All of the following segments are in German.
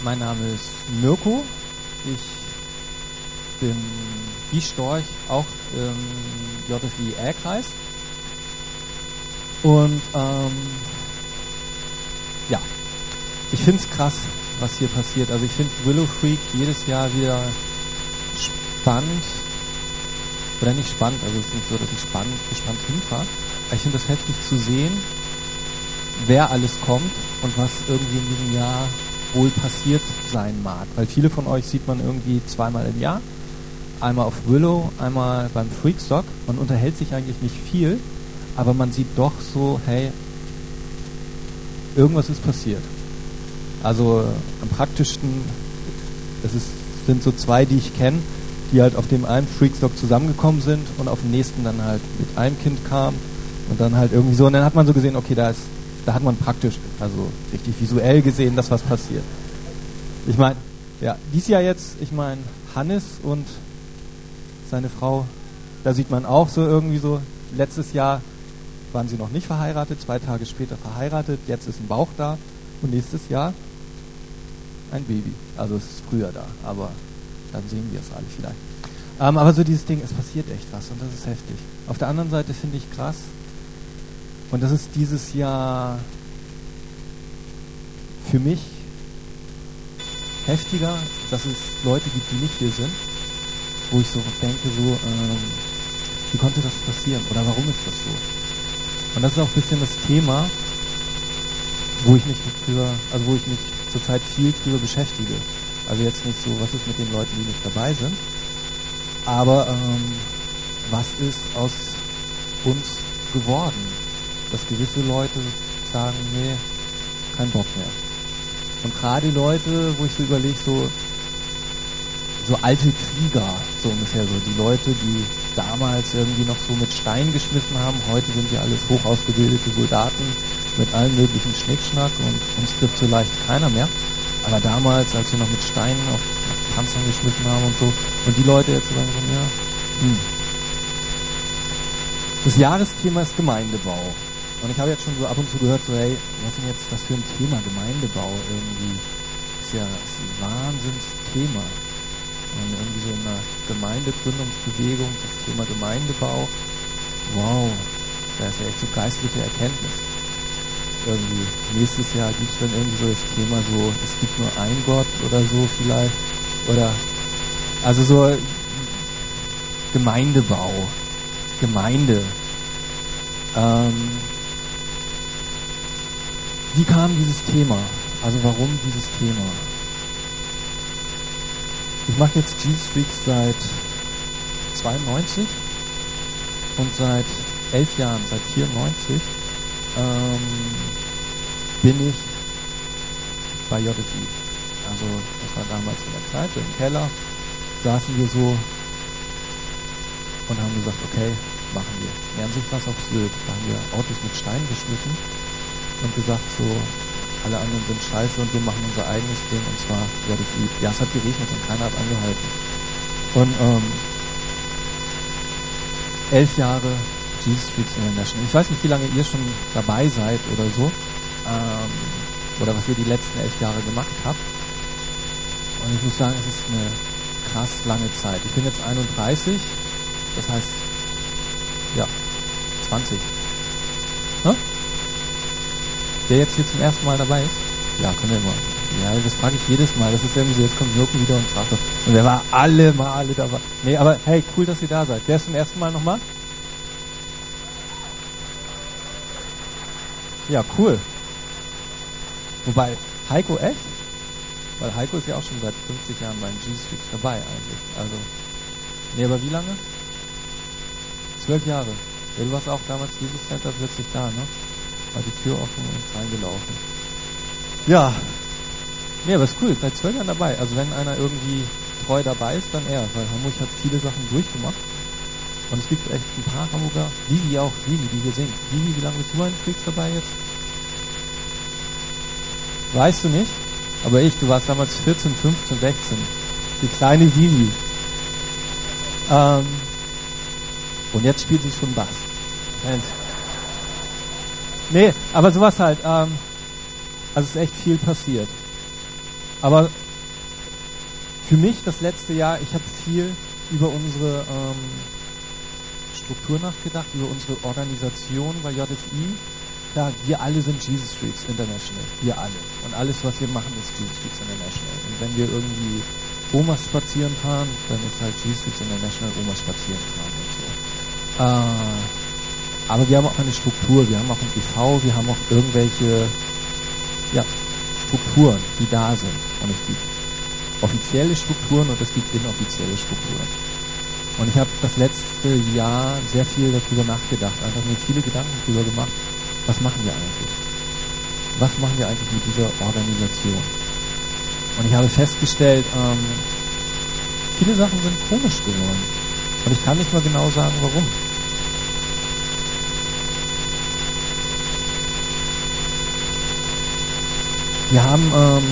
Mein Name ist Mirko. Ich bin wie Storch auch im JFI-R-Kreis. Und ja, ich finde es krass, was hier passiert. Also ich finde Willow Freak jedes Jahr wieder spannend. Oder nicht spannend, also es ist nicht so, dass ich gespannt hinfahre. Aber ich finde es heftig zu sehen, wer alles kommt und was irgendwie in diesem Jahr wohl passiert sein mag. Weil viele von euch sieht man irgendwie zweimal im Jahr. Einmal auf Willow, einmal beim Freakstock. Man unterhält sich eigentlich nicht viel, aber man sieht doch so, hey, irgendwas ist passiert. Also am praktischsten, sind so zwei, die ich kenne, die halt auf dem einen Freakstock zusammengekommen sind und auf dem nächsten dann halt mit einem Kind kamen und dann halt irgendwie so. Und dann hat man so gesehen, okay, da hat man praktisch, also richtig visuell gesehen, dass was passiert. Ich meine, ja, dieses Jahr jetzt, Hannes und seine Frau, da sieht man auch so irgendwie so, letztes Jahr waren sie noch nicht verheiratet, 2 Tage später verheiratet, jetzt ist ein Bauch da und nächstes Jahr ein Baby. Also es ist früher da, aber dann sehen wir es alle vielleicht. Aber so dieses Ding, es passiert echt was und das ist heftig. Auf der anderen Seite finde ich krass, und das ist dieses Jahr für mich heftiger, dass es Leute gibt, die nicht hier sind, wo ich so denke, wie konnte das passieren oder warum ist das so? Und das ist auch ein bisschen das Thema, wo ich mich zurzeit viel drüber beschäftige. Also jetzt nicht so, was ist mit den Leuten, die nicht dabei sind, aber was ist aus uns geworden? Dass gewisse Leute sagen, nee, kein Bock mehr. Und gerade die Leute, wo ich so überlege, so alte Krieger, so ungefähr so, die Leute, die damals irgendwie noch so mit Steinen geschmissen haben, heute sind ja alles hoch ausgebildete Soldaten mit allen möglichen Schnickschnack und uns trifft so leicht keiner mehr. Aber damals, als wir noch mit Steinen auf Panzern geschmissen haben und so, und die Leute jetzt sagen so, ja, Das Jahresthema ist Gemeindebau. Und ich habe jetzt schon so ab und zu gehört, so, hey, was ist denn jetzt das für ein Thema, Gemeindebau irgendwie? Ist ja ein Wahnsinnsthema. Und irgendwie so in einer Gemeindegründungsbewegung, das Thema Gemeindebau, wow, da ist ja echt so geistliche Erkenntnis. Irgendwie, nächstes Jahr gibt es dann irgendwie so das Thema so, es gibt nur einen Gott oder so vielleicht. Oder, also so Gemeindebau, Gemeinde. Wie kam dieses Thema? Also warum dieses Thema? Ich mache jetzt Jesus Freaks seit 92 und seit 11 Jahren, seit 94, bin ich bei JFI. Also das war damals in der Kneipe, im Keller, saßen wir so und haben gesagt, okay, machen wir. Lernen sich was auf Sylt. Da haben wir Autos mit Steinen geschmissen und gesagt, so, alle anderen sind scheiße und wir machen unser eigenes Ding, und zwar JFI. Ja, es hat geregnet und keiner hat angehalten. Und 11 Jahre Jesus Freaks International. Ich weiß nicht, wie lange ihr schon dabei seid oder so, oder was ihr die letzten 11 Jahre gemacht habt. Und ich muss sagen, es ist eine krass lange Zeit. Ich bin jetzt 31, das heißt, ja, 20. Hm? Wer jetzt hier zum ersten Mal dabei ist? Ja, können wir mal. Ja, das frage ich jedes Mal. Das ist irgendwie so, jetzt kommt Mirko wieder und fragt das. Und wer war alle Male dabei? Nee, aber hey, cool, dass ihr da seid. Wer ist zum ersten Mal nochmal? Ja, cool. Wobei, Heiko echt? Weil Heiko ist ja auch schon seit 50 Jahren bei den Jesus Freaks dabei eigentlich. Also, nee, aber wie lange? 12 Jahre. Ja, du warst auch damals Jesus Center plötzlich da, ne? War die Tür offen und reingelaufen. Ja. Nee, aber ist cool, seit 12 Jahren dabei. Also wenn einer irgendwie treu dabei ist, dann er. Weil Hamburg hat viele Sachen durchgemacht. Und es gibt echt ein paar Hamburger, Vivi auch, Vivi, die hier singt. Vivi, wie lange bist du bei den Freaks dabei jetzt? Weißt du nicht? Aber du warst damals 14, 15, 16. Die kleine Vivi. Und jetzt spielt sie schon Bass. Nee, aber sowas halt. Also es ist echt viel passiert. Aber für mich das letzte Jahr, ich habe viel über unsere Struktur nachgedacht, über unsere Organisation bei JFI. Klar, wir alle sind Jesus Freaks International, wir alle. Und alles, was wir machen, ist Jesus Freaks International. Und wenn wir irgendwie Omas spazieren fahren, dann ist halt Jesus Freaks International Omas spazieren fahren und so. Aber wir haben auch eine Struktur, wir haben auch ein e.V., wir haben auch irgendwelche Strukturen, die da sind. Und es gibt offizielle Strukturen und es gibt inoffizielle Strukturen. Und ich habe das letzte Jahr sehr viel darüber nachgedacht, einfach mir viele Gedanken darüber gemacht, was machen wir eigentlich? Was machen wir eigentlich mit dieser Organisation? Und ich habe festgestellt, viele Sachen sind komisch geworden. Und ich kann nicht mal genau sagen, warum. Wir haben,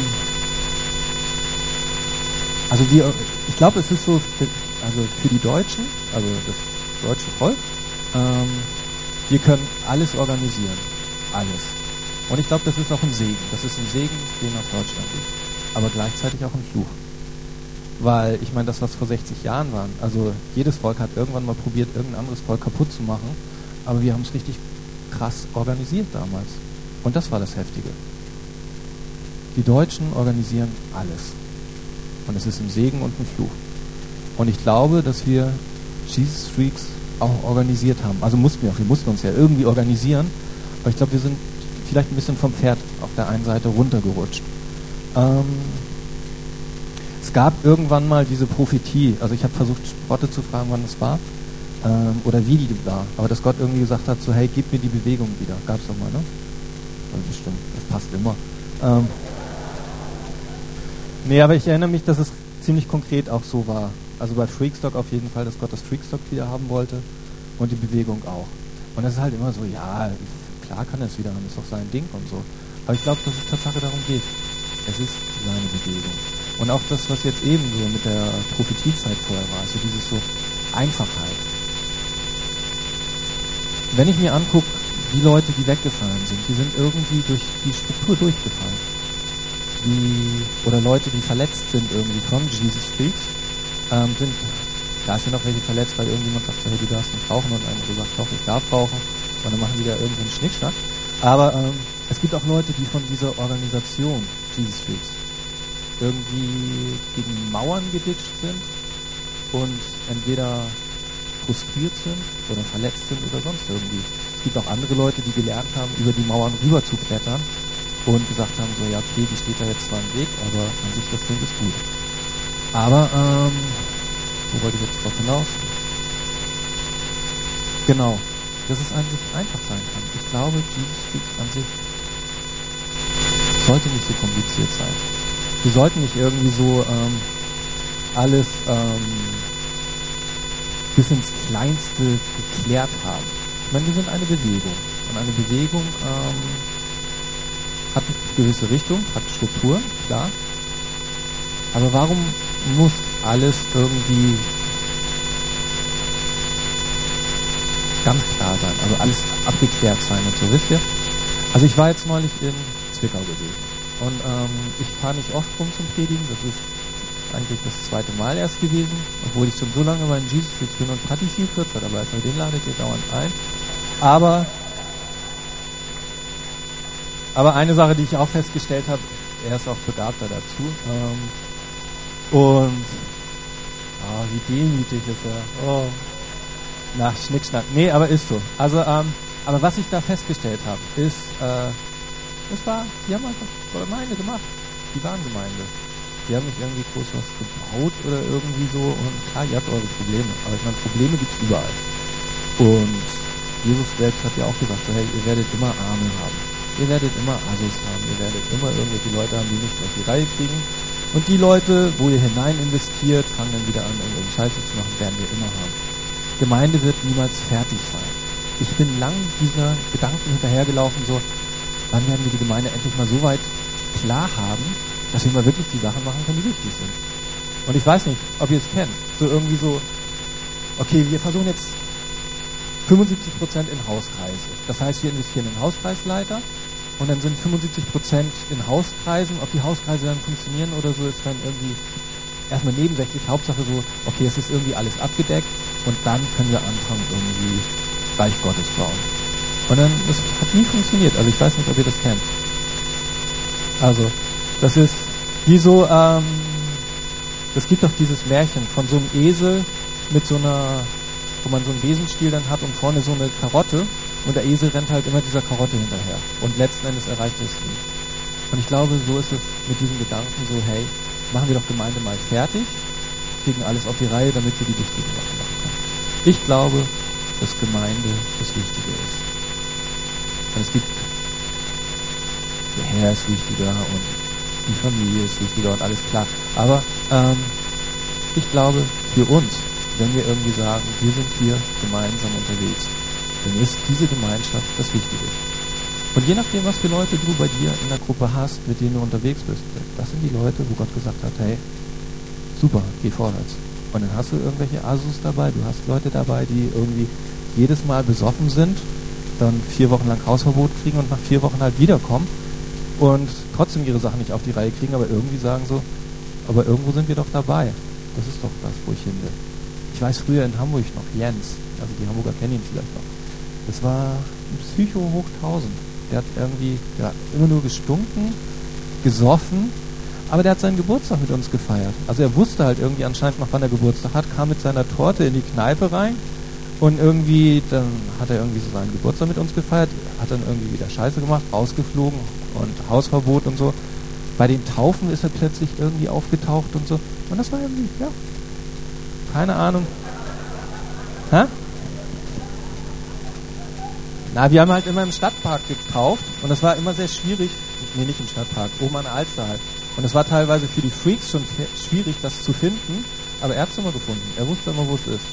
ich glaube, es ist so, für die Deutschen, also das deutsche Volk, wir können alles organisieren. Alles. Und ich glaube, das ist auch ein Segen. Das ist ein Segen, den auf Deutschland liegt. Aber gleichzeitig auch ein Fluch. Weil, ich meine, das, was vor 60 Jahren war, also jedes Volk hat irgendwann mal probiert, irgendein anderes Volk kaputt zu machen, aber wir haben es richtig krass organisiert damals. Und das war das Heftige. Die Deutschen organisieren alles. Und es ist ein Segen und ein Fluch. Und ich glaube, dass wir Jesus Freaks auch organisiert haben. Also wir mussten uns ja irgendwie organisieren, aber ich glaube, wir sind vielleicht ein bisschen vom Pferd auf der einen Seite runtergerutscht. Es gab irgendwann mal diese Prophetie, also ich habe versucht, Spotte zu fragen, wann das war, oder wie die war, aber dass Gott irgendwie gesagt hat, so hey, gib mir die Bewegung wieder. Gab es doch mal, ne? Also bestimmt, das passt immer. Nee, aber ich erinnere mich, dass es ziemlich konkret auch so war. Also bei Freakstock auf jeden Fall, dass Gott das Freakstock wieder haben wollte und die Bewegung auch. Und das ist halt immer so, ja, klar kann er es wieder haben, ist doch sein Ding und so. Aber ich glaube, dass es Tatsache darum geht. Es ist seine Bewegung. Und auch das, was jetzt eben so mit der Prophetiezeit vorher war, also dieses so Einfachheit. Wenn ich mir angucke, die Leute, die weggefallen sind, die sind irgendwie durch die Struktur durchgefallen. Oder Leute, die verletzt sind irgendwie von Jesus Freaks, da sind noch welche verletzt, weil irgendjemand sagt, so, hey, du darfst nicht rauchen, und ein andere sagt, doch, ich darf rauchen, und dann machen die da irgendeinen Schnickschnack. Aber es gibt auch Leute, die von dieser Organisation Jesus Freaks irgendwie gegen Mauern geditscht sind und entweder frustriert sind oder verletzt sind oder sonst irgendwie. Es gibt auch andere Leute, die gelernt haben, über die Mauern rüber zu klettern und gesagt haben, so, ja, okay, die steht da jetzt zwar im Weg, aber an sich das Ding ist gut. Aber, wo wollte ich jetzt drauf hinaus? Genau, dass es an sich einfach sein kann. Ich glaube, Jesus Freaks an sich sollte nicht so kompliziert sein. Wir sollten nicht irgendwie so alles bis ins Kleinste geklärt haben. Ich meine, wir sind eine Bewegung. Und eine Bewegung hat eine gewisse Richtung, hat Strukturen, klar. Aber warum muss alles irgendwie ganz klar sein, also alles abgeklärt sein und so, wisst ihr? Also ich war jetzt neulich in Zwickau gewesen und ich fahre nicht oft rum zum Predigen, das ist eigentlich das zweite Mal erst gewesen, obwohl ich schon so lange bei den Jesus Freaks bin und Patti viel kürzer dabei ist, weil den ladet ihr dauernd ein. Aber eine Sache, die ich auch festgestellt habe, er ist auch begabter dazu. Wie demütig ist er. Oh. Na, Schnickschnack. Nee, aber ist so. Also, aber was ich da festgestellt habe, ist, die haben einfach Gemeinde gemacht. Die waren Gemeinde. Die haben nicht irgendwie groß was gebaut oder irgendwie so. Und klar, ihr habt eure Probleme. Aber ich meine, Probleme gibt's überall. Und Jesus selbst hat ja auch gesagt, so, hey, ihr werdet immer Arme haben. Ihr werdet immer Asus haben. Ihr werdet immer irgendwelche Leute haben, die nichts auf die Reihe kriegen. Und die Leute, wo ihr hinein investiert, fangen dann wieder an, irgendwelche Scheiße zu machen, werden wir immer haben. Gemeinde wird niemals fertig sein. Ich bin lang dieser Gedanken hinterhergelaufen, so, wann werden wir die Gemeinde endlich mal so weit klar haben, dass wir mal wirklich die Sachen machen können, die wichtig sind. Und ich weiß nicht, ob ihr es kennt. So irgendwie so, okay, wir versuchen jetzt 75% in Hauskreise. Das heißt, wir investieren in Hauskreisleiter und dann sind 75% in Hauskreisen. Ob die Hauskreise dann funktionieren oder so, ist dann irgendwie erstmal nebensächlich. Hauptsache so, okay, es ist irgendwie alles abgedeckt und dann können wir anfangen, irgendwie Reich Gottes bauen. Und dann, das hat nie funktioniert. Also ich weiß nicht, ob ihr das kennt. Also, das ist wie so, es gibt doch dieses Märchen von so einem Esel mit so einer, wo man so einen Besenstiel dann hat und vorne so eine Karotte und der Esel rennt halt immer dieser Karotte hinterher und letzten Endes erreicht es nie. Und ich glaube, so ist es mit diesem Gedanken so, hey, machen wir doch Gemeinde mal fertig, kriegen alles auf die Reihe, damit wir die wichtigen Sachen machen können. Ich glaube, dass Gemeinde das Wichtige ist. Und es gibt, der Herr ist wichtiger und die Familie ist wichtiger und alles klar. Aber ich glaube, für uns, wenn wir irgendwie sagen, wir sind hier gemeinsam unterwegs, dann ist diese Gemeinschaft das Wichtige. Und je nachdem, was für Leute du bei dir in der Gruppe hast, mit denen du unterwegs bist, das sind die Leute, wo Gott gesagt hat, hey, super, geh vorwärts. Und dann hast du irgendwelche Asus dabei, du hast Leute dabei, die irgendwie jedes Mal besoffen sind, dann 4 Wochen lang Hausverbot kriegen und nach 4 Wochen halt wiederkommen und trotzdem ihre Sachen nicht auf die Reihe kriegen, aber irgendwie sagen so, aber irgendwo sind wir doch dabei. Das ist doch das, wo ich hin will. Ich weiß früher in Hamburg noch, Jens, also die Hamburger kennen ihn vielleicht noch. Das war ein Psycho hoch 1000. Der hat irgendwie immer nur gestunken, gesoffen, aber der hat seinen Geburtstag mit uns gefeiert. Also er wusste halt irgendwie anscheinend noch, wann er Geburtstag hat, kam mit seiner Torte in die Kneipe rein und irgendwie, dann hat er irgendwie so seinen Geburtstag mit uns gefeiert, hat dann irgendwie wieder Scheiße gemacht, rausgeflogen und Hausverbot und so. Bei den Taufen ist er plötzlich irgendwie aufgetaucht und so. Und das war irgendwie, ja, keine Ahnung. Hä? Na, wir haben halt immer im Stadtpark getauft und das war immer sehr schwierig. Nee, nicht im Stadtpark, oben an der Alster halt. Und es war teilweise für die Freaks schon schwierig, das zu finden, aber er hat es immer gefunden. Er wusste immer, wo es ist.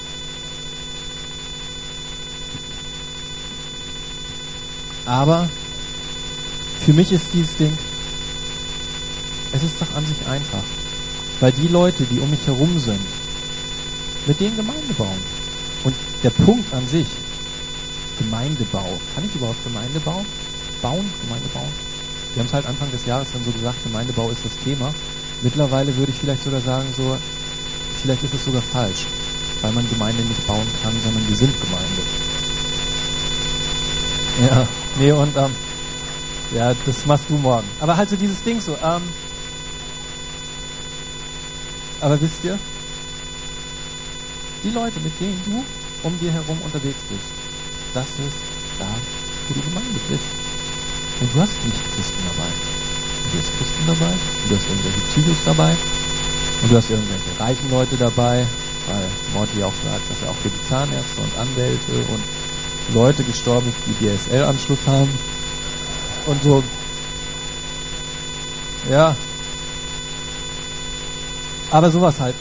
Aber für mich ist dieses Ding, es ist doch an sich einfach. Weil die Leute, die um mich herum sind, mit denen Gemeinde bauen. Und der Punkt an sich, Gemeindebau. Kann ich überhaupt Gemeinde bauen? Gemeinde bauen? Wir haben es halt Anfang des Jahres dann so gesagt, Gemeindebau ist das Thema. Mittlerweile würde ich vielleicht sogar sagen, so, vielleicht ist es sogar falsch, weil man Gemeinde nicht bauen kann, sondern wir sind Gemeinde. Ja, nee, und ja, das machst du morgen. Aber halt so dieses Ding so, aber wisst ihr, die Leute, mit denen du um dir herum unterwegs bist, das ist da, wo du Gemeinde bist. Und du hast nicht Christen dabei. Du hast Christen dabei, und du hast irgendwelche Psychos dabei, und du hast irgendwelche reichen Leute dabei, weil Morty auch sagt, dass er auch für die Zahnärzte und Anwälte und Leute gestorben ist, die DSL-Anschluss haben. Und so. Ja. Aber sowas halt.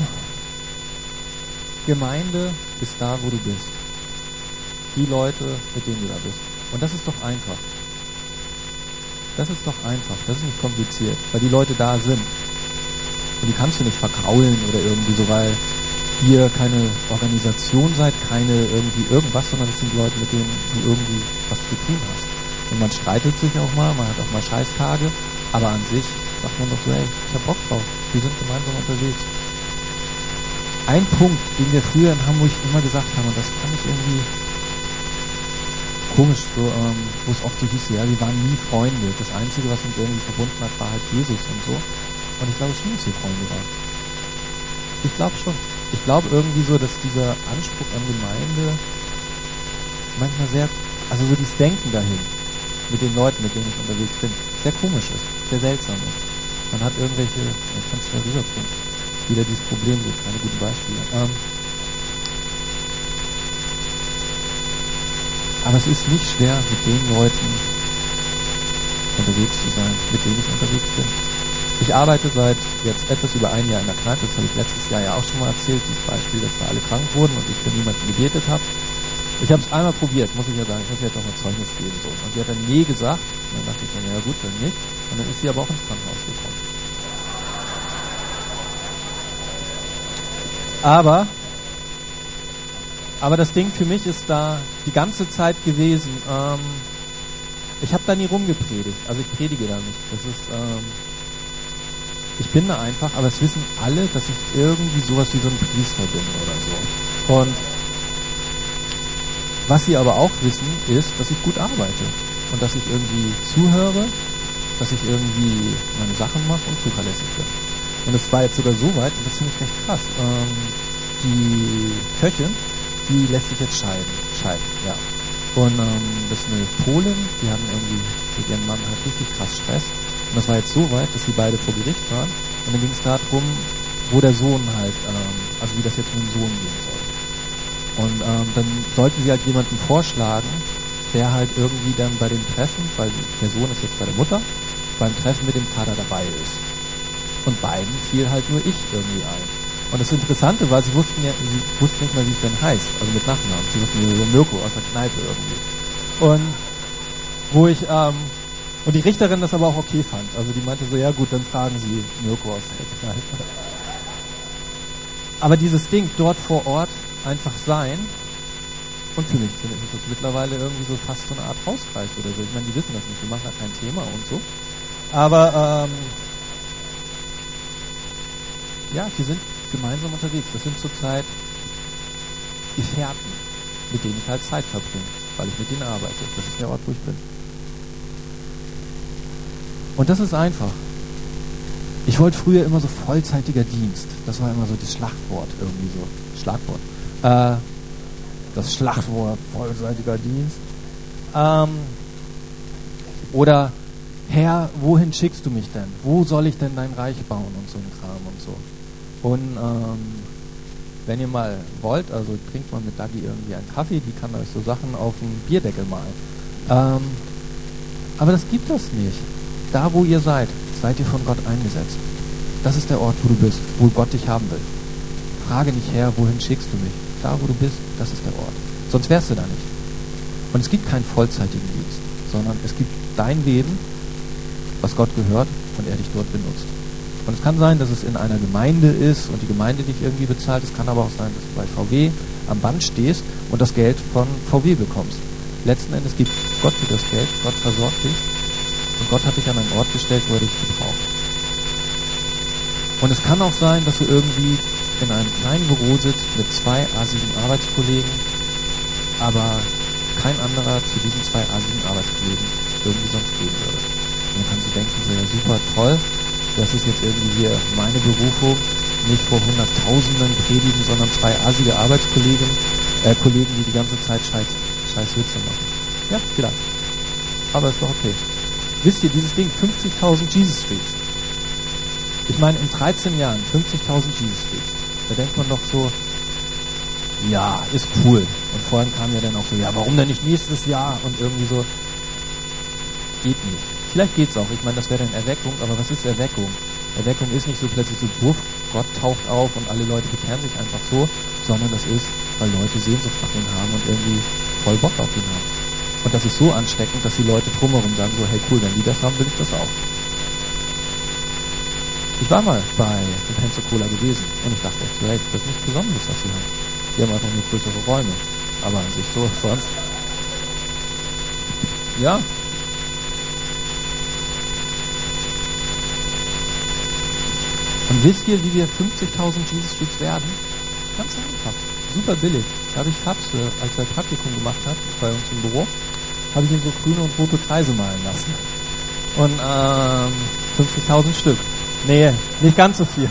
Gemeinde ist da, wo du bist. Die Leute, mit denen du da bist. Und das ist doch einfach. Das ist doch einfach. Das ist nicht kompliziert, weil die Leute da sind. Und die kannst du nicht verkraulen oder irgendwie so, weil ihr keine Organisation seid, keine irgendwie irgendwas, sondern es sind Leute, mit denen du irgendwie was zu tun hast. Und man streitet sich auch mal, man hat auch mal Scheißtage, aber an sich sagt man doch so, hey, ich hab Bock drauf, wir sind gemeinsam unterwegs. Ein Punkt, den wir früher in Hamburg immer gesagt haben, und das fand ich irgendwie komisch, so, wo es oft so hieß, ja, wir waren nie Freunde. Das Einzige, was uns irgendwie verbunden hat, war halt Jesus und so. Und ich glaube schon, dass wir Freunde waren. Ich glaube schon. Ich glaube irgendwie so, dass dieser Anspruch an Gemeinde manchmal sehr, also so dieses Denken dahin, mit den Leuten, mit denen ich unterwegs bin, sehr komisch ist, sehr seltsam ist. Man hat irgendwelche, ich kann es da rüberbringen, wieder dieses Problem, so keine guten Beispiele. Aber es ist nicht schwer, mit den Leuten unterwegs zu sein, mit denen ich unterwegs bin. Ich arbeite seit jetzt etwas über 1 Jahr in der Kneipe, das habe ich letztes Jahr ja auch schon mal erzählt, dieses Beispiel, dass da alle krank wurden und ich für niemanden gebetet habe. Ich habe es einmal probiert, muss ich ja sagen, ich muss jetzt auch mal Zeugnis geben. So. Und sie hat dann nee gesagt, und dann dachte ich dann, ja gut, dann nicht. Und dann ist sie aber auch ins Krankenhaus gekommen. Aber das Ding für mich ist da die ganze Zeit gewesen, Ich habe da nie rumgepredigt, also ich predige da nicht. Das ist, ich bin da einfach, aber es wissen alle, dass ich irgendwie sowas wie so ein Priester bin oder so. Und was sie aber auch wissen, ist, dass ich gut arbeite und dass ich irgendwie zuhöre, dass ich irgendwie meine Sachen mache und zuverlässig bin. Und es war jetzt sogar so weit, und das finde ich recht krass, die Köchin, die lässt sich jetzt scheiden, ja. Und das ist eine Polin, die hatten irgendwie mit ihrem Mann halt richtig krass Stress. Und das war jetzt so weit, dass sie beide vor Gericht waren. Und dann ging es darum, wo der Sohn halt, also wie das jetzt mit dem Sohn gehen soll. Und dann sollten sie halt jemanden vorschlagen, der halt irgendwie dann bei dem Treffen, weil der Sohn ist jetzt bei der Mutter, beim Treffen mit dem Vater dabei ist. Und beiden fiel halt nur ich irgendwie ein. Und das Interessante war, sie wussten nicht mal, wie es denn heißt, also mit Nachnamen. Sie wussten nur Mirko aus der Kneipe irgendwie. Und wo ich, und die Richterin das aber auch okay fand. Also die meinte so, ja gut, dann fragen Sie Mirko aus der Kneipe. Aber dieses Ding, dort vor Ort einfach sein, und für mich ist das mittlerweile irgendwie so fast so eine Art Hauskreis oder so. Ich meine, die wissen das nicht, wir machen da kein Thema und so. Aber, ja, die sind gemeinsam unterwegs. Das sind zurzeit Gefährten, mit denen ich halt Zeit verbringe, weil ich mit denen arbeite. Das ist der Ort, wo ich bin. Und das ist einfach. Ich wollte früher immer so vollzeitiger Dienst. Das war immer so das Schlagwort irgendwie so. Schlagwort. Das Schlagwort vollzeitiger Dienst. Oder Herr, wohin schickst du mich denn? Wo soll ich denn dein Reich bauen und so ein Kram und so. Und wenn ihr mal wollt, also trinkt mal mit Dagi irgendwie einen Kaffee, die kann euch so Sachen auf dem Bierdeckel malen. Aber das gibt es nicht. Da, wo ihr seid ihr von Gott eingesetzt. Das ist der Ort, wo du bist, wo Gott dich haben will. Frage nicht, Herr, wohin schickst du mich? Da, wo du bist, das ist der Ort. Sonst wärst du da nicht. Und es gibt keinen vollzeitigen Dienst, sondern es gibt dein Leben, was Gott gehört und er dich dort benutzt. Und es kann sein, dass es in einer Gemeinde ist und die Gemeinde dich irgendwie bezahlt. Es kann aber auch sein, dass du bei VW am Band stehst und das Geld von VW bekommst. Letzten Endes gibt Gott dir das Geld, Gott versorgt dich und Gott hat dich an einen Ort gestellt, wo er dich gebraucht. Und es kann auch sein, dass du irgendwie in einem kleinen Büro sitzt mit 2 assigen Arbeitskollegen, aber kein anderer zu diesen 2 assigen Arbeitskollegen irgendwie sonst gehen würde. Und dann kannst du denken, so, ja super, toll, das ist jetzt irgendwie hier meine Berufung, nicht vor Hunderttausenden predigen, sondern 2 assige Arbeitskollegen, Kollegen, die die ganze Zeit scheiß Witze machen. Ja, vielleicht. Aber ist doch okay. Wisst ihr, dieses Ding, 50.000 Jesus Streets. Ich meine, in 13 Jahren 50.000 Jesus Streets. Da denkt man doch so, ja, ist cool. Und vorhin kam ja dann auch so, ja, warum denn nicht nächstes Jahr? Und irgendwie so, geht nicht. Vielleicht geht's auch. Ich meine, das wäre dann Erweckung, aber was ist Erweckung? Erweckung ist nicht so plötzlich so, buff, Gott taucht auf und alle Leute bekehren sich einfach so, sondern das ist, weil Leute Sehnsucht nach ihm haben und irgendwie voll Bock auf ihn haben. Und das ist so ansteckend, dass die Leute drumherum sagen so, hey cool, wenn die das haben, will ich das auch. Ich war mal bei dem Pensacola gewesen und ich dachte echt so, hey, das ist nichts Besonderes, was sie haben. Die haben einfach nur größere Räume. Aber an sich so, sonst. Ja. Und wisst ihr, wie wir 50.000 Jesus Streets werden? Ganz einfach. Super billig. Da habe ich Fabs, als er Praktikum gemacht hat, bei uns im Büro, habe ich ihm so grüne und rote Kreise malen lassen. Und 50.000 Stück. Nee, nicht ganz so viel.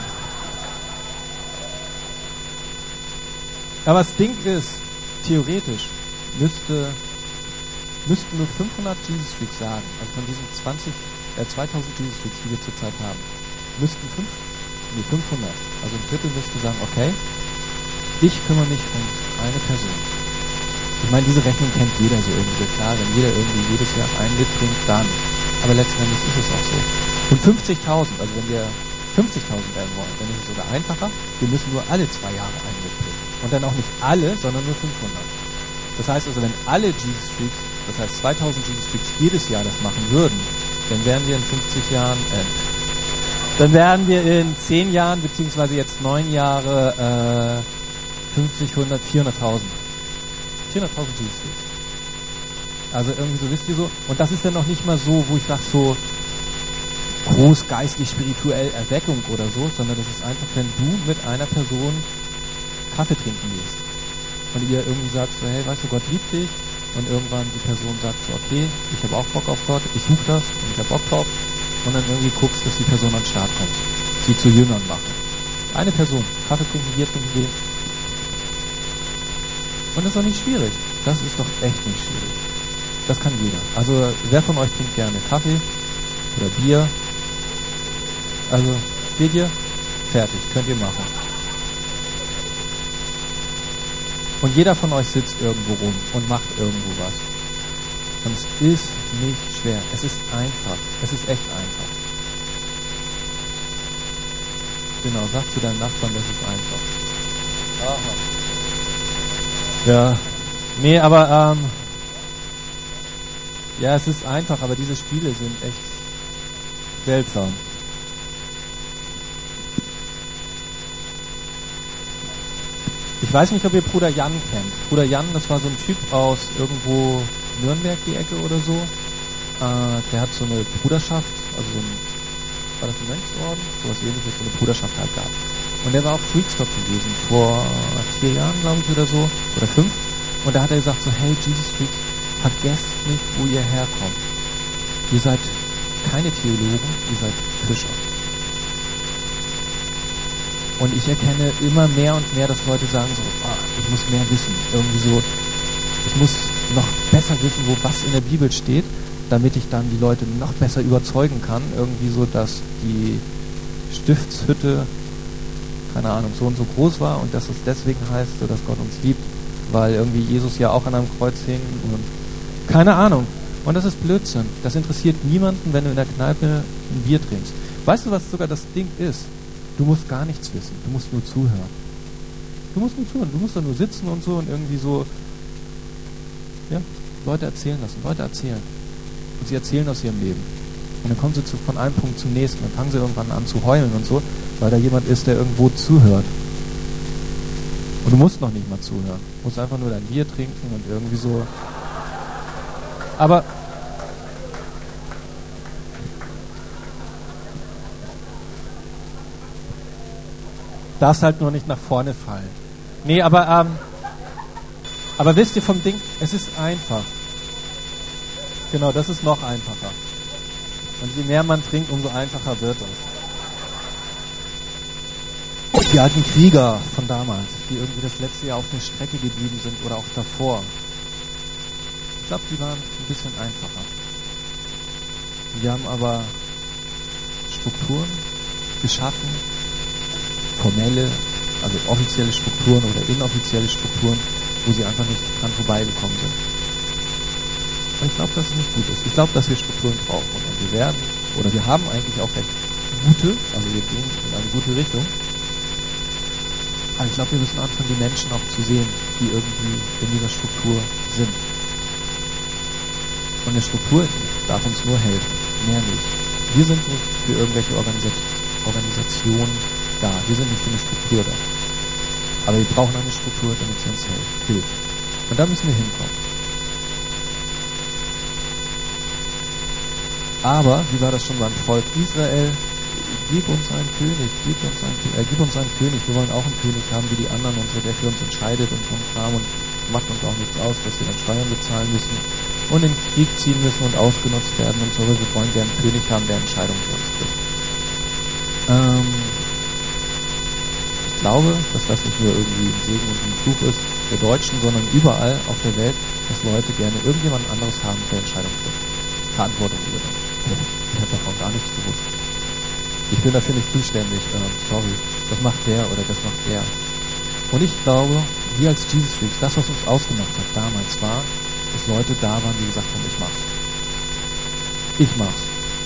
Aber das Ding ist, theoretisch müssten nur 500 Jesus Streets sagen, also von diesen 2000 Jesus Streets, die wir zurzeit haben, müssten 500, also ein Drittel müsste sagen, okay, ich kümmere mich um eine Person. Ich meine, diese Rechnung kennt jeder so irgendwie, klar, wenn jeder irgendwie jedes Jahr einen mitbringt, dann. Aber letzten Endes ist es auch so. Und 50.000, also wenn wir 50.000 werden wollen, dann ist es sogar einfacher, wir müssen nur alle 2 Jahre einen mitbringen. Und dann auch nicht alle, sondern nur 500. Das heißt also, wenn alle Jesus Streets, das heißt 2000 Jesus Streets jedes Jahr das machen würden, dann wären wir in 50 Jahren, dann wären wir in 10 Jahren, beziehungsweise jetzt 9 Jahre, 50, 100, 400.000. 400.000 Jesus Streets. Also irgendwie so, wisst ihr so. Und das ist dann noch nicht mal so, wo ich sage, so groß geistlich, spirituell Erweckung oder so, sondern das ist einfach, wenn du mit einer Person Kaffee trinken gehst und ihr irgendwie sagst so, hey, weißt du, Gott liebt dich, und irgendwann die Person sagt so, okay, ich habe auch Bock auf Gott, ich suche das und ich habe Bock drauf, und dann irgendwie guckst, dass die Person an den Start kommt, sie zu Jüngern machen. Eine Person, Kaffee trinken, Bier trinken gehen. Und das ist doch nicht schwierig. Das ist doch echt nicht schwierig. Das kann jeder. Also wer von euch trinkt gerne Kaffee oder Bier? Also, seht ihr? Fertig, könnt ihr machen. Und jeder von euch sitzt irgendwo rum und macht irgendwo was. Und es ist nicht schwer. Es ist einfach. Es ist echt einfach. Genau, sag zu deinem Nachbarn, das ist einfach. Aha. Ja. Nee, aber ja, es ist einfach, aber diese Spiele sind echt seltsam. Ich weiß nicht, ob ihr Bruder Jan kennt. Bruder Jan, das war so ein Typ aus irgendwo Nürnberg, die Ecke oder so. Der hat so eine Bruderschaft, also so ein, war das ein Mönchsorden? Sowas ähnliches, so eine Bruderschaft halt gehabt. Und der war auf Freakstock gewesen, vor 4 Jahren, glaube ich, oder so, oder 5. Und da hat er gesagt so, hey, Jesus Freaks, vergesst nicht, wo ihr herkommt. Ihr seid keine Theologen, ihr seid Fischer. Und ich erkenne immer mehr und mehr, dass Leute sagen so, ich muss mehr wissen. Irgendwie so, ich muss noch besser wissen, wo was in der Bibel steht, damit ich dann die Leute noch besser überzeugen kann. Irgendwie so, dass die Stiftshütte, keine Ahnung, so und so groß war und dass es deswegen heißt, so, dass Gott uns liebt, weil irgendwie Jesus ja auch an einem Kreuz hing und keine Ahnung. Und das ist Blödsinn. Das interessiert niemanden, wenn du in der Kneipe ein Bier trinkst. Weißt du, was sogar das Ding ist? Du musst gar nichts wissen. Du musst nur zuhören. Du musst nur zuhören. Du musst da nur sitzen und so und irgendwie so, ja, Leute erzählen lassen. Leute erzählen. Und sie erzählen aus ihrem Leben. Und dann kommen sie von einem Punkt zum nächsten. Dann fangen sie irgendwann an zu heulen und so, weil da jemand ist, der irgendwo zuhört. Und du musst noch nicht mal zuhören. Du musst einfach nur dein Bier trinken und irgendwie so. Aber darfst halt nur nicht nach vorne fallen. Nee, aber wisst ihr vom Ding, es ist einfach. Genau, das ist noch einfacher. Und je mehr man trinkt, umso einfacher wird es. Die alten Krieger von damals, die irgendwie das letzte Jahr auf der Strecke geblieben sind oder auch davor. Ich glaube, die waren ein bisschen einfacher. Die haben aber Strukturen geschaffen, formelle, also offizielle Strukturen oder inoffizielle Strukturen, wo sie einfach nicht dran vorbeigekommen sind. Und ich glaube, dass es nicht gut ist. Ich glaube, dass wir Strukturen brauchen. Und wir werden, oder wir haben eigentlich auch recht gute, also wir gehen in eine gute Richtung. Aber ich glaube, wir müssen anfangen, die Menschen auch zu sehen, die irgendwie in dieser Struktur sind. Und eine Struktur darf uns nur helfen, mehr nicht. Wir sind nicht für irgendwelche Organisationen da. Wir sind nicht für eine Struktur da. Aber wir brauchen eine Struktur, damit sie uns hilft. Und da müssen wir hinkommen. Aber, wie war das schon beim Volk Israel? Gib uns einen König, gib uns einen König. Wir wollen auch einen König haben wie die anderen und so, der für uns entscheidet und so ein Kram und macht uns auch nichts aus, dass wir dann Steuern bezahlen müssen und in den Krieg ziehen müssen und ausgenutzt werden und so. Wir wollen gerne einen König haben, der Entscheidungen für uns trifft. Ich glaube, dass das nicht nur irgendwie ein Segen und ein Fluch ist der Deutschen, sondern überall auf der Welt, dass Leute gerne irgendjemand anderes haben, der Entscheidungen trifft. Verantwortung übernimmt. Ich habe davon gar nichts gewusst. Ich bin dafür nicht zuständig. Sorry. Das macht der oder das macht der. Und ich glaube, wir als Jesus Freaks, das, was uns ausgemacht hat damals, war, dass Leute da waren, die gesagt haben, ich mach's. Ich mach's.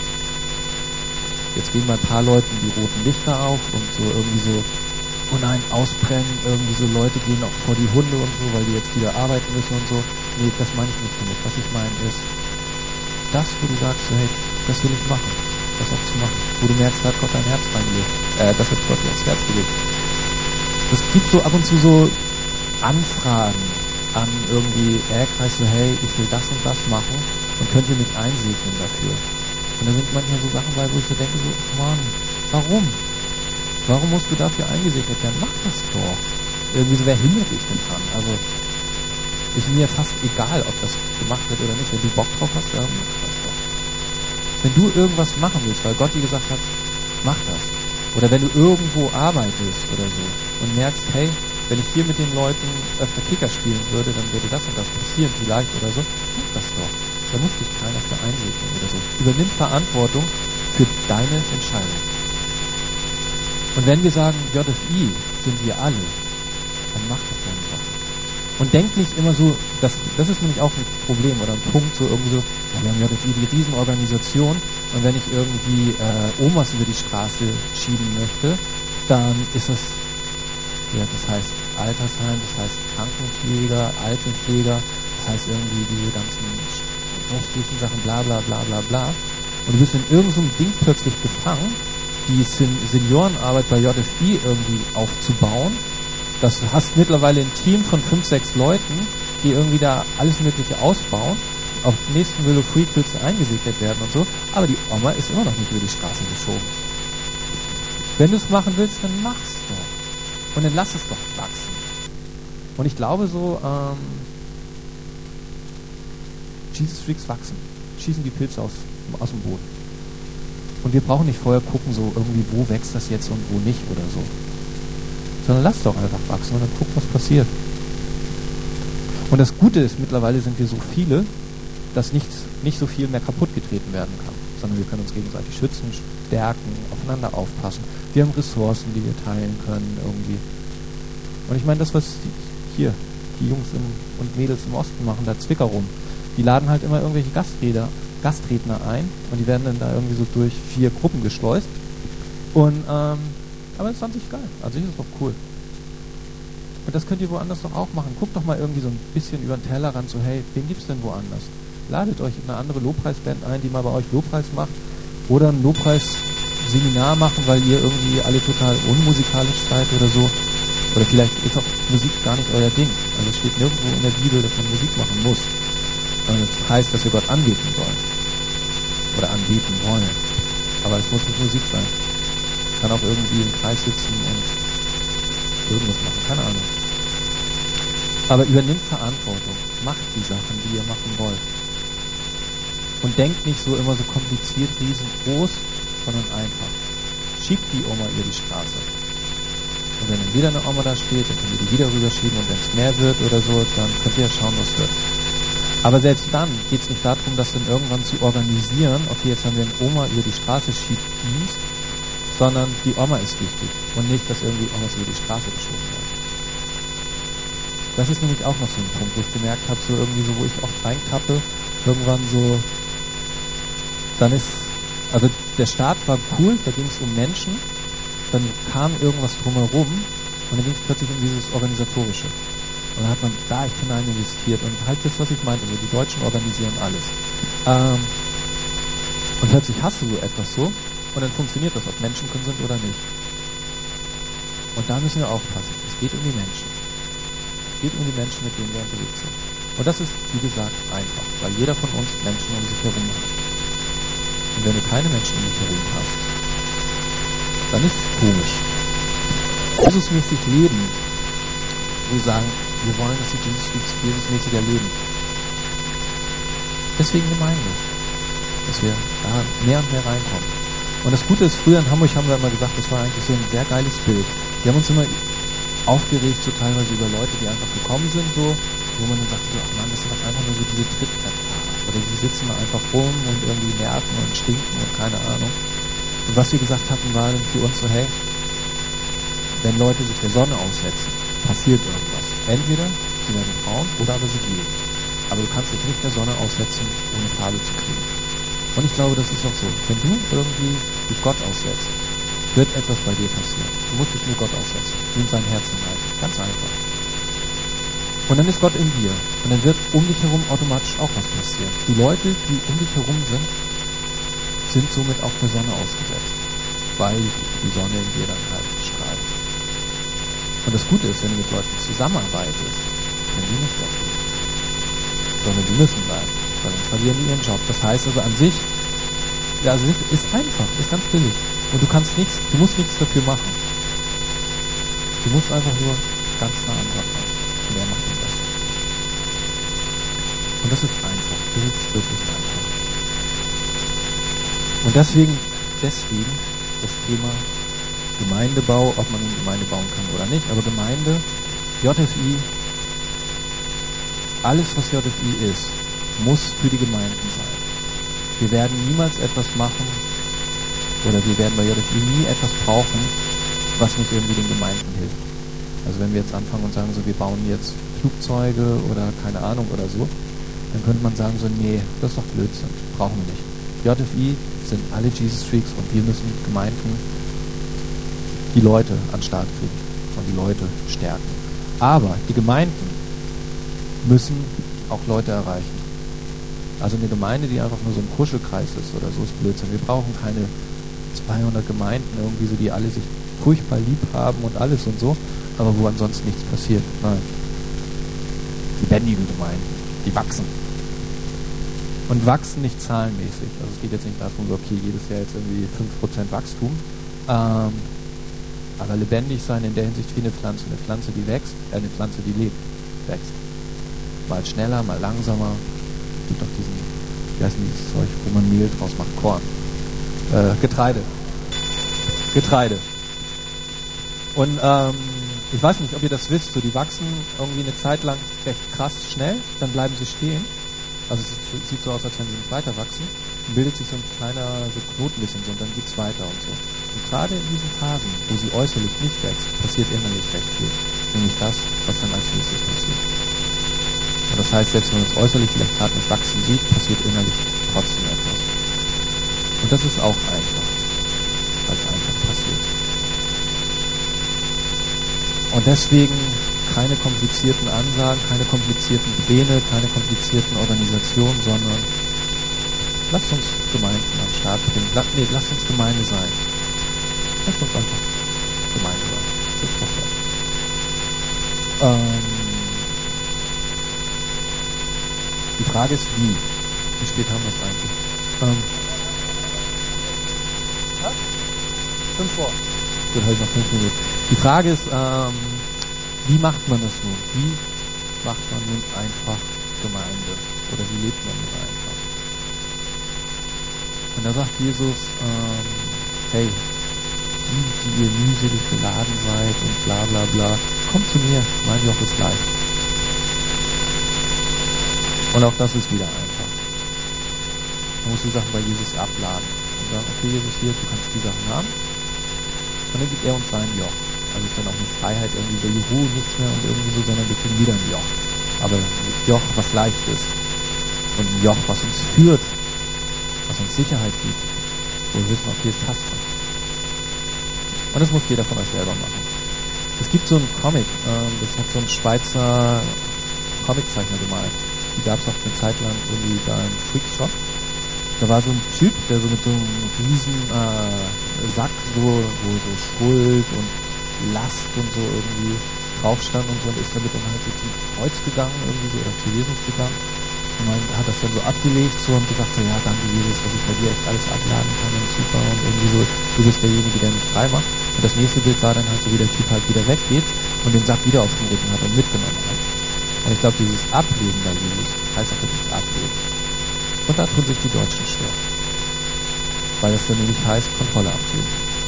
Jetzt gehen bei ein paar Leuten die roten Lichter auf und so irgendwie so, oh nein, ausbrennen, irgendwie so Leute gehen auch vor die Hunde und so, weil die jetzt wieder arbeiten müssen und so. Nee, das meine ich nicht damit. Was ich meine ist, das, wo du sagst, so, hey, das will ich machen, das auch zu machen. Wo du merkst, da hat Gott dein Herz reingelegt. Das hat Gott dir ins Herz gelegt. Es gibt so ab und zu so Anfragen an irgendwie Ehrkreis, so hey, ich will das und das machen und könnt ihr mich einsegnen dafür. Und da sind manchmal so Sachen bei, wo ich so denke, so, Mann, warum? Warum musst du dafür eingesegnet werden? Mach das doch. Irgendwie so, wer hindert dich denn dran? Also, ist mir fast egal, ob das gemacht wird oder nicht. Wenn du Bock drauf hast, dann mach das doch. Wenn du irgendwas machen willst, weil Gott dir gesagt hat, mach das. Oder wenn du irgendwo arbeitest oder so und merkst, hey, wenn ich hier mit den Leuten öfter Kicker spielen würde, dann würde das und das passieren vielleicht oder so, mach das doch. Da muss dich keiner für einsegnen oder so. Übernimm Verantwortung für deine Entscheidung. Und wenn wir sagen, JFI sind wir alle, dann mach das dann doch. Und denk nicht immer so, das ist nämlich auch ein Problem oder ein Punkt, so irgendwie so, ja, wir haben JFI die Riesenorganisation und wenn ich irgendwie Omas über die Straße schieben möchte, dann ist das, ja, das heißt Altersheim, das heißt Krankenpfleger, Altenpfleger, das heißt irgendwie diese ganzen rechtlichen Sachen, bla bla bla bla bla. Und du bist in irgendeinem so Ding plötzlich gefangen, die Seniorenarbeit bei JFI irgendwie aufzubauen. Das hast mittlerweile ein Team von 5, 6 Leuten, die irgendwie da alles Mögliche ausbauen. Auf den nächsten Willow Freak willst du eingesegnet werden und so. Aber die Oma ist immer noch nicht über die Straße geschoben. Wenn du es machen willst, dann mach's doch. Und dann lass es doch wachsen. Und ich glaube so, Jesus Freaks wachsen. Schießen die Pilze aus dem Boden. Und wir brauchen nicht vorher gucken, so irgendwie, wo wächst das jetzt und wo nicht oder so. Sondern lass doch einfach wachsen und dann guck, was passiert. Und das Gute ist, mittlerweile sind wir so viele, dass nicht so viel mehr kaputt getreten werden kann. Sondern wir können uns gegenseitig schützen, stärken, aufeinander aufpassen. Wir haben Ressourcen, die wir teilen können irgendwie. Und ich meine, das, was hier die Jungs und Mädels im Osten machen, da Zwicker rum, die laden halt immer irgendwelche Gastredner ein und die werden dann da irgendwie so durch 4 Gruppen geschleust. Und aber es ist an sich geil. An sich ist es doch cool. Und das könnt ihr woanders doch auch machen. Guckt doch mal irgendwie so ein bisschen über den Tellerrand, so hey, wen gibt's denn woanders? Ladet euch eine andere Lobpreisband ein, die mal bei euch Lobpreis macht. Oder ein Lobpreisseminar machen, weil ihr irgendwie alle total unmusikalisch seid oder so. Oder vielleicht ist auch Musik gar nicht euer Ding. Also es steht nirgendwo in der Bibel, dass man Musik machen muss. Sondern das heißt, dass wir Gott anbeten sollen. Oder anbeten wollen. Aber es muss nicht Musik sein. Kann auch irgendwie im Kreis sitzen und irgendwas machen, keine Ahnung. Aber übernimmt Verantwortung, macht die Sachen, die ihr machen wollt. Und denkt nicht so immer so kompliziert, riesengroß, sondern einfach. Schiebt die Oma über die Straße. Und wenn dann wieder eine Oma da steht, dann könnt ihr die wieder rüberschieben und wenn es mehr wird oder so, dann könnt ihr ja schauen, was wird. Aber selbst dann geht es nicht darum, das dann irgendwann zu organisieren, okay, jetzt haben wir einen Oma über die Straße Schiebdienst, sondern die Oma ist wichtig und nicht, dass irgendwie Omas über die Straße geschoben werden. Das ist nämlich auch noch so ein Punkt, wo ich gemerkt habe, so irgendwie so, wo ich oft reinkappe, irgendwann so, dann ist, also der Start war cool, da ging es um Menschen, dann kam irgendwas drumherum und dann ging es plötzlich um dieses Organisatorische. Und dann hat man da echt hinein investiert und halt das, was ich meinte, also die Deutschen organisieren alles. Und plötzlich hast du so etwas so und dann funktioniert das, ob Menschen können sind oder nicht. Und da müssen wir aufpassen. Es geht um die Menschen. Es geht um die Menschen, mit denen wir unterwegs sind. Und das ist, wie gesagt, einfach, weil jeder von uns Menschen um sich herum hat. Und wenn du keine Menschen um dich herum hast, dann ist es komisch. Jesusmäßig leben, wir sagen, wir wollen, dass sie Jesusmäßiger leben. Deswegen Gemeinde. Dass wir da mehr und mehr reinkommen. Und das Gute ist, früher in Hamburg haben wir immer gesagt, das war eigentlich so ein sehr geiles Bild. Wir haben uns immer aufgeregt, so teilweise über Leute, die einfach gekommen sind, so, wo man dann sagt, so, ach Mann, das sind doch einfach nur so diese Trittbrettfahrer. Oder die sitzen da einfach rum und irgendwie nerven und stinken und keine Ahnung. Und was wir gesagt hatten, war dann für uns so, hey, wenn Leute sich der Sonne aussetzen, passiert irgendwas. Entweder sie werden braun oder aber sie gehen. Aber du kannst dich nicht der Sonne aussetzen, ohne Farbe zu kriegen. Und ich glaube, das ist auch so. Wenn du irgendwie dich Gott aussetzt, wird etwas bei dir passieren. Du musst dich nur Gott aussetzen. Du in sein Herz hinein. Ganz einfach. Und dann ist Gott in dir. Und dann wird um dich herum automatisch auch was passieren. Die Leute, die um dich herum sind somit auch der Sonne ausgesetzt. Weil die Sonne in dir dann halt strahlt. Und das Gute ist, wenn du mit Leuten zusammenarbeitest, wenn die nicht weggehen. Sondern die müssen bleiben. Weil sonst verlieren die ihren Job. Das heißt also an sich, ist einfach, ist ganz billig. Und du musst nichts dafür machen. Du musst einfach nur ganz nah an Gott sein. Und er macht den Rest. Und das ist einfach. Das ist wirklich einfach. Und deswegen das Thema Gemeindebau, ob man eine Gemeinde bauen kann oder nicht, aber Gemeinde, JFI, alles was JFI ist, muss für die Gemeinden sein. Wir werden niemals etwas machen, oder wir werden bei JFI nie etwas brauchen, was nicht irgendwie den Gemeinden hilft. Also wenn wir jetzt anfangen und sagen, so wir bauen jetzt Flugzeuge oder keine Ahnung oder so, dann könnte man sagen, so nee, das ist doch Blödsinn, brauchen wir nicht. JFI sind alle Jesus Freaks und wir müssen Gemeinden die Leute an den Start kriegen und die Leute stärken. Aber die Gemeinden müssen auch Leute erreichen. Also eine Gemeinde, die einfach nur so ein Kuschelkreis ist oder so, ist Blödsinn. Wir brauchen keine 200 Gemeinden irgendwie so, die alle sich furchtbar lieb haben und alles und so, aber wo ansonsten nichts passiert. Nein. Lebendige Gemeinden, die wachsen. Und wachsen nicht zahlenmäßig. Also es geht jetzt nicht darum, okay, jedes Jahr jetzt irgendwie 5% Wachstum. Aber lebendig sein in der Hinsicht wie eine Pflanze. Eine Pflanze, die wächst, eine Pflanze, die lebt, wächst. Mal schneller, mal langsamer. Es gibt auch diesen, wie heißt dieses Zeug, wo man Mehl draus macht, Korn. Getreide. Und ich weiß nicht, ob ihr das wisst, so die wachsen irgendwie eine Zeit lang recht krass schnell, dann bleiben sie stehen. Also es sieht so aus, als wenn sie nicht weiter wachsen. Dann bildet sich so ein kleiner so Knoten ein bisschen so und dann geht's weiter und so. Und gerade in diesen Phasen, wo sie äußerlich nicht wächst, passiert innerlich recht viel. Nämlich das, was dann als nächstes passiert. Und das heißt, selbst wenn man es äußerlich vielleicht gerade nicht wachsen sieht, passiert innerlich trotzdem etwas. Und das ist auch einfach, weil es einfach passiert. Und deswegen keine komplizierten Ansagen, keine komplizierten Pläne, keine komplizierten Organisationen, sondern lasst uns Gemeinden am Start bringen. Lasst uns Gemeinde sein. Lasst uns einfach Gemeinde sein. Das ist doch das. Die Frage ist, wie? Wie spät haben wir es eigentlich? 5 vor. Gut, halt noch 5 Minuten. Die Frage ist, wie macht man das nun? Wie macht man nun einfach Gemeinde? Oder wie lebt man nun einfach? Und da sagt Jesus, hey, die ihr mühselig beladen seid und bla bla bla, kommt zu mir, mein Joch ist leicht. Und auch das ist wieder einfach. Man muss die Sachen bei Jesus abladen und sagen, okay Jesus, hier, du kannst die Sachen haben. Und dann gibt er uns sein Joch. Also ist dann auch nicht Freiheit, irgendwie so Juhu, nichts mehr und irgendwie so, sondern wir kriegen wieder ein Joch. Aber ein Joch, was leicht ist. Und ein Joch, was uns führt, was uns Sicherheit gibt. Wo wir wissen, okay, es passt schon. Und das muss jeder von euch selber machen. Es gibt so einen Comic, das hat so ein Schweizer Comiczeichner gemalt. Die gab es auch eine Zeit lang irgendwie da im Freak-Shop. Da war so ein Typ, der so mit so einem riesen Sack wo so Schuld und Last und so irgendwie drauf stand und so und ist damit dann halt so zum Kreuz gegangen irgendwie so oder zu Jesus gegangen und man hat das dann so abgelegt so und gesagt so, ja danke Jesus, dass ich bei dir echt alles abladen kann und super und irgendwie so, du bist derjenige, der mich frei macht. Und das nächste Bild war dann halt so, wie der Typ halt wieder weggeht und den Sack wieder auf den Rücken hat und mitgenommen hat. Und ich glaube, dieses Ablegen bei Jesus heißt auch wirklich Ablegen. Und da tun sich die Deutschen schwer. Weil das dann nämlich heißt, Kontrolle abgeben.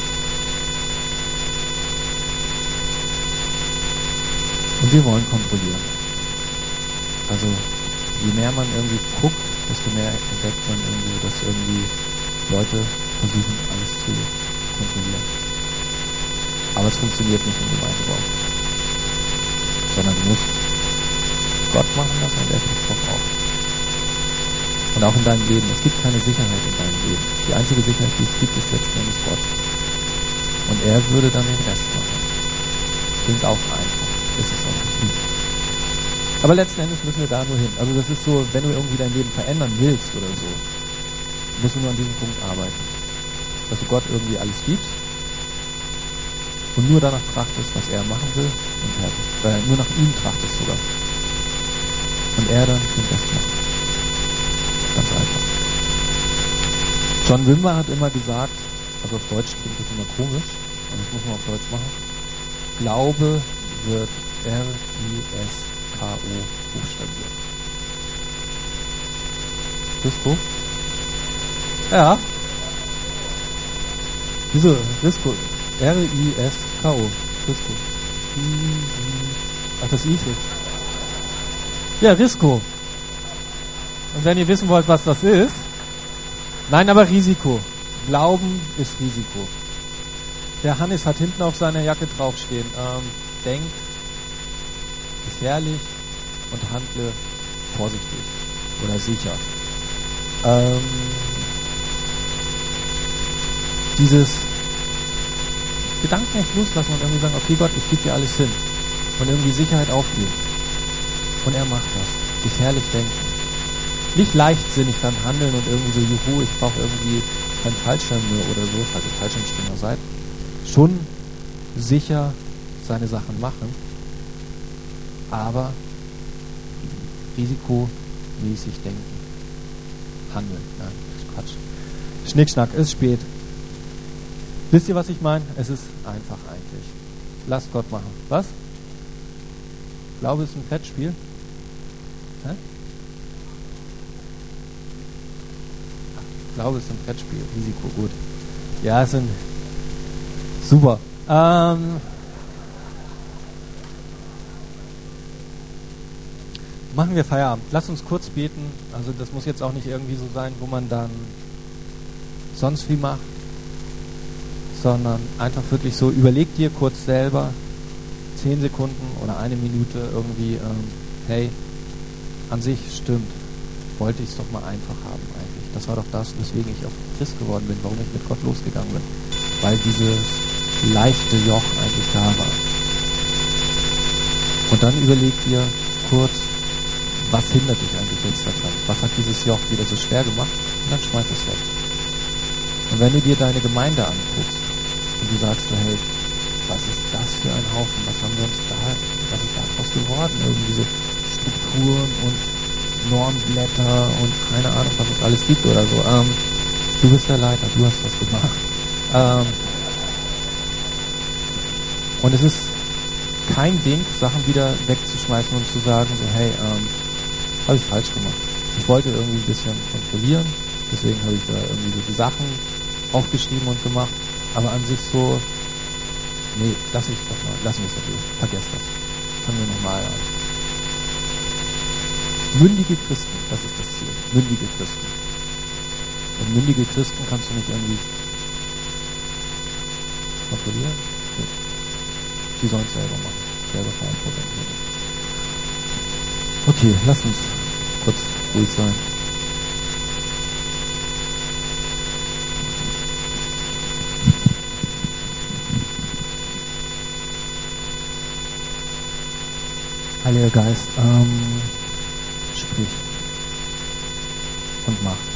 Und wir wollen kontrollieren. Also, je mehr man irgendwie guckt, desto mehr entdeckt man irgendwie, dass irgendwie Leute versuchen, alles zu kontrollieren. Aber es funktioniert nicht im Gemeindebau. Sondern du musst Gott machen lassen und er passt drauf auf. Und auch in deinem Leben. Es gibt keine Sicherheit in deinem Leben. Die einzige Sicherheit, die es gibt, ist letzten Endes Gott. Und er würde dann den Rest machen. Klingt auch einfach. Das ist auch nicht. Aber letzten Endes müssen wir da nur hin. Also das ist so, wenn du irgendwie dein Leben verändern willst oder so, musst du nur an diesem Punkt arbeiten. Dass du Gott irgendwie alles gibst und nur danach trachtest, was er machen will und fertig. Nur nach ihm trachtest sogar. und er dann den Rest macht. Ganz einfach. John Wimber hat immer gesagt, also auf Deutsch klingt das immer komisch, aber das muss man auf Deutsch machen. Glaube wird R-I-S-K-O buchstabiert. Risco? Ja. Wieso? Risco. R-I-S-K-O. Risco. Ach, das I ist. Ja, Risco. Und wenn ihr wissen wollt, was das ist, nein, aber Risiko. Glauben ist Risiko. Der Hannes hat hinten auf seiner Jacke draufstehen, denk gefährlich und handle vorsichtig oder sicher. Dieses Gedanken echt loslassen und irgendwie sagen, okay Gott, ich gebe dir alles hin und irgendwie Sicherheit aufgeben. Und er macht das. Gefährlich denken. Nicht leichtsinnig dann handeln und irgendwie so, juhu, ich brauche irgendwie keinen Fallschirm mehr oder so, falls ihr Fallschirmspringer seid. Schon sicher seine Sachen machen, aber risikomäßig denken. Handeln. Nein, Quatsch. Schnickschnack, ist spät. Wisst ihr, was ich meine? Es ist einfach eigentlich. Lasst Gott machen. Was? Glaube ist ein Brettspiel. Hä? Glaube ist ein Brettspiel. Risiko, gut. Ja, es sind super. Machen wir Feierabend. Lass uns kurz beten. Also das muss jetzt auch nicht irgendwie so sein, wo man dann sonst wie macht, sondern einfach wirklich so, überleg dir kurz selber 10 Sekunden oder 1 Minute irgendwie, hey, an sich stimmt, wollte ich es doch mal einfach haben eigentlich. Das war doch das, weswegen ich auch Christ geworden bin, warum ich mit Gott losgegangen bin. Weil dieses leichte Joch eigentlich da war. Und dann überleg dir kurz, was hindert dich eigentlich jetzt daran? Was hat dieses Joch wieder so schwer gemacht? Und dann schmeiß es weg. Und wenn du dir deine Gemeinde anguckst und du sagst so, hey, was ist das für ein Haufen? Was haben wir uns da, was ist daraus geworden? Irgendwie diese Strukturen und Normblätter und keine Ahnung, was es alles gibt oder so. Du bist der Leiter, du hast das gemacht. Und es ist kein Ding, Sachen wieder wegzuschmeißen und zu sagen so, hey, habe ich falsch gemacht. Ich wollte irgendwie ein bisschen kontrollieren, deswegen habe ich da irgendwie so die Sachen aufgeschrieben und gemacht, aber an sich so, nee, lassen wir es doch durch, vergesst das. Fangen wir nochmal an. Mündige Christen, das ist das Ziel. Mündige Christen. Und mündige Christen kannst du nicht irgendwie kontrollieren. Nee. Die sollen es selber machen. Selber Verantwortung nehmen. Okay, lass uns kurz ruhig sein. Heiliger Geist, sprich und mach.